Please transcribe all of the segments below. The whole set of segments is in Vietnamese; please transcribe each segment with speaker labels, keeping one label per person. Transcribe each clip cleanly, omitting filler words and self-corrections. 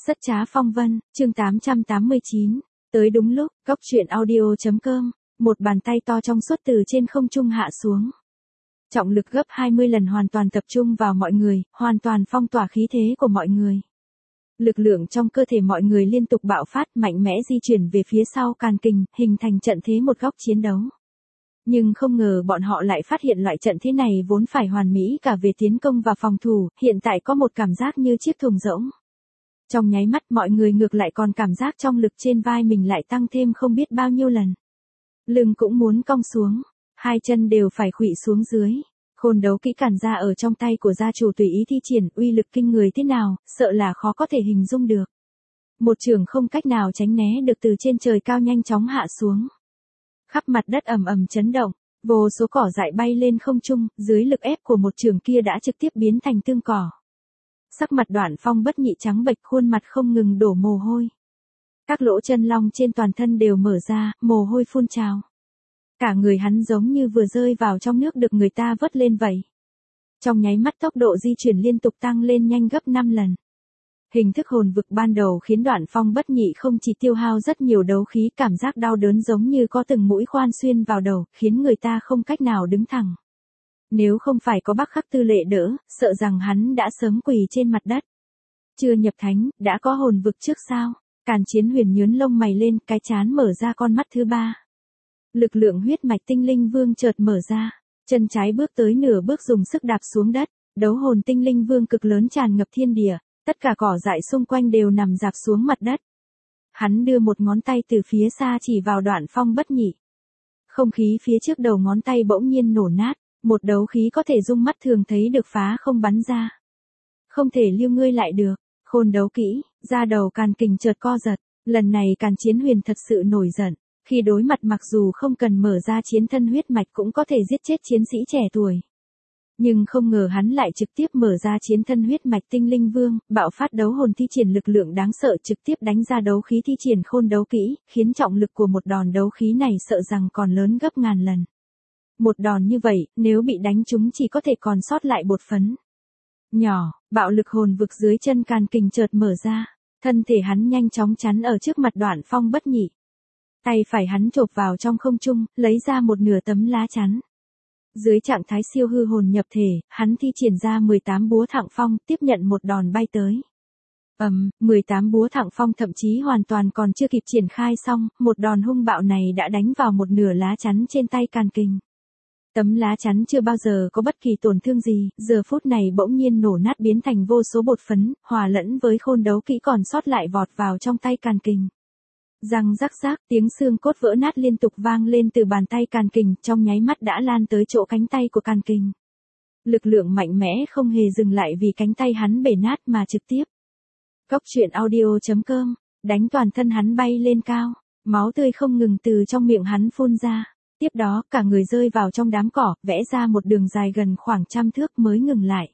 Speaker 1: Rất trá phong vân, chương 889. Tới đúng lúc, góc truyện audio.com, một bàn tay to trong suốt từ trên không trung hạ xuống. Trọng lực gấp 20 lần hoàn toàn tập trung vào mọi người, hoàn toàn phong tỏa khí thế của mọi người. Lực lượng trong cơ thể mọi người liên tục bạo phát, mạnh mẽ di chuyển về phía sau càn kình, hình thành trận thế một góc chiến đấu. Nhưng không ngờ bọn họ lại phát hiện loại trận thế này vốn phải hoàn mỹ cả về tiến công và phòng thủ, hiện tại có một cảm giác như chiếc thùng rỗng. Trong nháy mắt mọi người ngược lại còn cảm giác trong lực trên vai mình lại tăng thêm không biết bao nhiêu lần. Lưng cũng muốn cong xuống, hai chân đều phải khuỵu xuống dưới. Khôn đấu kỹ cản ra ở trong tay của gia chủ tùy ý thi triển, uy lực kinh người thế nào, sợ là khó có thể hình dung được. Một trường không cách nào tránh né được từ trên trời cao nhanh chóng hạ xuống. Khắp mặt đất ầm ầm chấn động, vô số cỏ dại bay lên không trung, dưới lực ép của một trường kia đã trực tiếp biến thành tương cỏ. Sắc mặt Đoạn Phong bất nhị trắng bệch, khuôn mặt không ngừng đổ mồ hôi. Các lỗ chân long trên toàn thân đều mở ra, mồ hôi phun trào. Cả người hắn giống như vừa rơi vào trong nước được người ta vớt lên vậy. Trong nháy mắt tốc độ di chuyển liên tục tăng lên nhanh gấp 5 lần. Hình thức hồn vực ban đầu khiến Đoạn Phong bất nhị không chỉ tiêu hao rất nhiều đấu khí, cảm giác đau đớn giống như có từng mũi khoan xuyên vào đầu, khiến người ta không cách nào đứng thẳng. Nếu không phải có Bắc Khắc Tư Lệ đỡ, sợ rằng hắn đã sớm quỳ trên mặt đất. Chưa nhập thánh, đã có hồn vực trước sao? Càn Chiến Huyền nhướng lông mày lên, cái trán mở ra con mắt thứ ba. Lực lượng huyết mạch tinh linh vương chợt mở ra, chân trái bước tới nửa bước dùng sức đạp xuống đất, đấu hồn tinh linh vương cực lớn tràn ngập thiên địa, tất cả cỏ dại xung quanh đều nằm rạp xuống mặt đất. Hắn đưa một ngón tay từ phía xa chỉ vào Đoạn Phong bất nhị. Không khí phía trước đầu ngón tay bỗng nhiên nổ nát, một đấu khí có thể dung mắt thường thấy được phá không bắn ra. Không thể lưu ngươi lại được, khôn đấu kỹ, da đầu Càn Kình chợt co giật, lần này Càn Chiến Huyền thật sự nổi giận. Khi đối mặt mặc dù không cần mở ra chiến thân huyết mạch cũng có thể giết chết chiến sĩ trẻ tuổi. Nhưng không ngờ hắn lại trực tiếp mở ra chiến thân huyết mạch tinh linh vương, bạo phát đấu hồn thi triển lực lượng đáng sợ trực tiếp đánh ra đấu khí thi triển khôn đấu kỹ, khiến trọng lực của một đòn đấu khí này sợ rằng còn lớn gấp ngàn lần. Một đòn như vậy, nếu bị đánh trúng chỉ có thể còn sót lại bột phấn. Nhỏ, bạo lực hồn vực dưới chân Càn Kình chợt mở ra, thân thể hắn nhanh chóng chắn ở trước mặt Đoạn Phong bất nhị. Tay phải hắn chộp vào trong không trung, lấy ra một nửa tấm lá chắn. Dưới trạng thái siêu hư hồn nhập thể, hắn thi triển ra 18 búa thẳng phong, tiếp nhận một đòn bay tới. 18 búa thẳng phong thậm chí hoàn toàn còn chưa kịp triển khai xong, một đòn hung bạo này đã đánh vào một nửa lá chắn trên tay Càn Kình. Tấm lá chắn chưa bao giờ có bất kỳ tổn thương gì, giờ phút này bỗng nhiên nổ nát biến thành vô số bột phấn, hòa lẫn với khôn đấu kỹ còn sót lại vọt vào trong tay Càn Kình. Răng rắc rác, tiếng xương cốt vỡ nát liên tục vang lên từ bàn tay Càn Kình, trong nháy mắt đã lan tới chỗ cánh tay của Càn Kình. Lực lượng mạnh mẽ không hề dừng lại vì cánh tay hắn bể nát mà trực tiếp. Góc truyện audio.com, đánh toàn thân hắn bay lên cao, máu tươi không ngừng từ trong miệng hắn phun ra. Tiếp đó, cả người rơi vào trong đám cỏ, vẽ ra một đường dài gần khoảng 100 thước mới ngừng lại.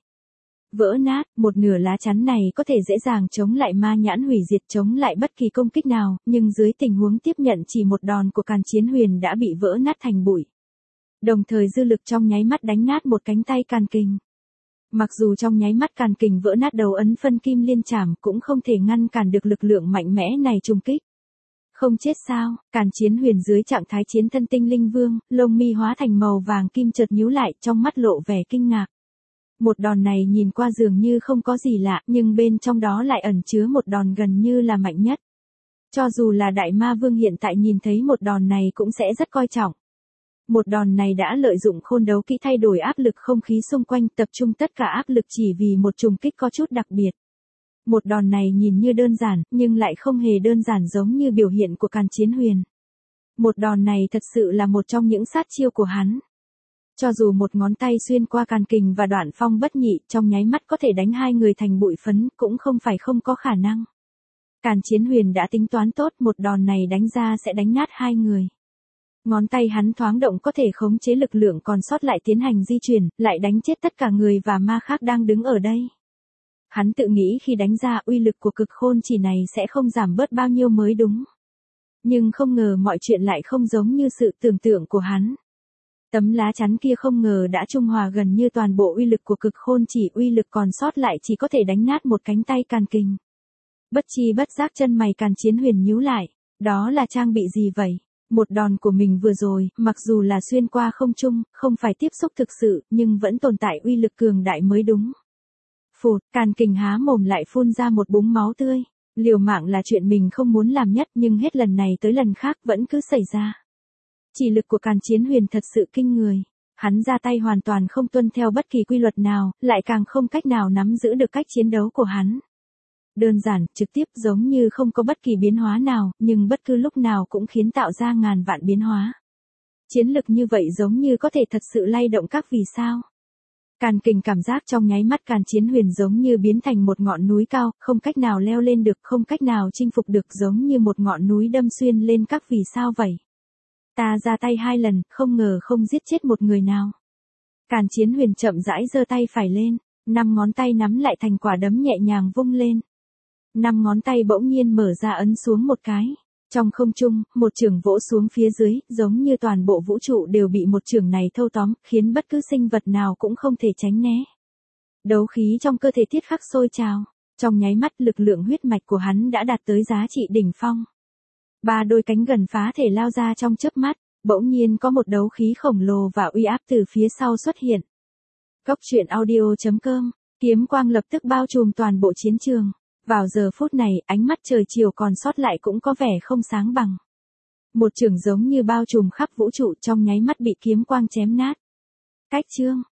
Speaker 1: Vỡ nát, một nửa lá chắn này có thể dễ dàng chống lại ma nhãn hủy diệt, chống lại bất kỳ công kích nào, nhưng dưới tình huống tiếp nhận chỉ một đòn của Càn Chiến Huyền đã bị vỡ nát thành bụi. Đồng thời dư lực trong nháy mắt đánh nát một cánh tay Càn Kình. Mặc dù trong nháy mắt Càn Kình vỡ nát đầu ấn phân kim liên trảm cũng không thể ngăn cản được lực lượng mạnh mẽ này trùng kích. Không chết sao? Càn Chiến Huyền dưới trạng thái chiến thân tinh linh vương, lông mi hóa thành màu vàng kim chợt nhíu lại, trong mắt lộ vẻ kinh ngạc. Một đòn này nhìn qua dường như không có gì lạ, nhưng bên trong đó lại ẩn chứa một đòn gần như là mạnh nhất. Cho dù là Đại Ma Vương hiện tại nhìn thấy một đòn này cũng sẽ rất coi trọng. Một đòn này đã lợi dụng khôn đấu kỹ thay đổi áp lực không khí xung quanh, tập trung tất cả áp lực chỉ vì một trùng kích có chút đặc biệt. Một đòn này nhìn như đơn giản, nhưng lại không hề đơn giản giống như biểu hiện của Càn Chiến Huyền. Một đòn này thật sự là một trong những sát chiêu của hắn. Cho dù một ngón tay xuyên qua Càn Kình và Đoạn Phong bất nhị, trong nháy mắt có thể đánh hai người thành bụi phấn, cũng không phải không có khả năng. Càn Chiến Huyền đã tính toán tốt, một đòn này đánh ra sẽ đánh nát hai người. Ngón tay hắn thoáng động có thể khống chế lực lượng còn sót lại tiến hành di chuyển, lại đánh chết tất cả người và ma khác đang đứng ở đây. Hắn tự nghĩ khi đánh ra uy lực của cực khôn chỉ này sẽ không giảm bớt bao nhiêu mới đúng. Nhưng không ngờ mọi chuyện lại không giống như sự tưởng tượng của hắn. Tấm lá chắn kia không ngờ đã trung hòa gần như toàn bộ uy lực của cực khôn chỉ, uy lực còn sót lại chỉ có thể đánh nát một cánh tay Càn Kình. Bất chi bất giác chân mày Càn Chiến Huyền nhíu lại, đó là trang bị gì vậy? Một đòn của mình vừa rồi, mặc dù là xuyên qua không trung, không phải tiếp xúc thực sự, nhưng vẫn tồn tại uy lực cường đại mới đúng. Phụt, Càn Kình há mồm lại phun ra một búng máu tươi. Liều mạng là chuyện mình không muốn làm nhất nhưng hết lần này tới lần khác vẫn cứ xảy ra. Chỉ lực của Càn Chiến Huyền thật sự kinh người. Hắn ra tay hoàn toàn không tuân theo bất kỳ quy luật nào, lại càng không cách nào nắm giữ được cách chiến đấu của hắn. Đơn giản, trực tiếp giống như không có bất kỳ biến hóa nào, nhưng bất cứ lúc nào cũng khiến tạo ra ngàn vạn biến hóa. Chiến lực như vậy giống như có thể thật sự lay động các vì sao. Càn Kình cảm giác trong nháy mắt Càn Chiến Huyền giống như biến thành một ngọn núi cao, không cách nào leo lên được, không cách nào chinh phục được, giống như một ngọn núi đâm xuyên lên các vì sao vậy. Ta ra tay 2 lần, không ngờ không giết chết một người nào. Càn Chiến Huyền chậm rãi giơ tay phải lên, 5 ngón tay nắm lại thành quả đấm nhẹ nhàng vung lên. 5 ngón tay bỗng nhiên mở ra ấn xuống một cái. Trong không trung, một chưởng vỗ xuống phía dưới, giống như toàn bộ vũ trụ đều bị một chưởng này thâu tóm, khiến bất cứ sinh vật nào cũng không thể tránh né. Đấu khí trong cơ thể Tiết Khắc sôi trào. Trong nháy mắt lực lượng huyết mạch của hắn đã đạt tới giá trị đỉnh phong. 3 đôi cánh gần phá thể lao ra trong chớp mắt, bỗng nhiên có một đấu khí khổng lồ và uy áp từ phía sau xuất hiện. Cốc truyện audio.com, kiếm quang lập tức bao trùm toàn bộ chiến trường. Vào giờ phút này, ánh mắt trời chiều còn sót lại cũng có vẻ không sáng bằng. Một chưởng giống như bao trùm khắp vũ trụ trong nháy mắt bị kiếm quang chém nát. Cách chương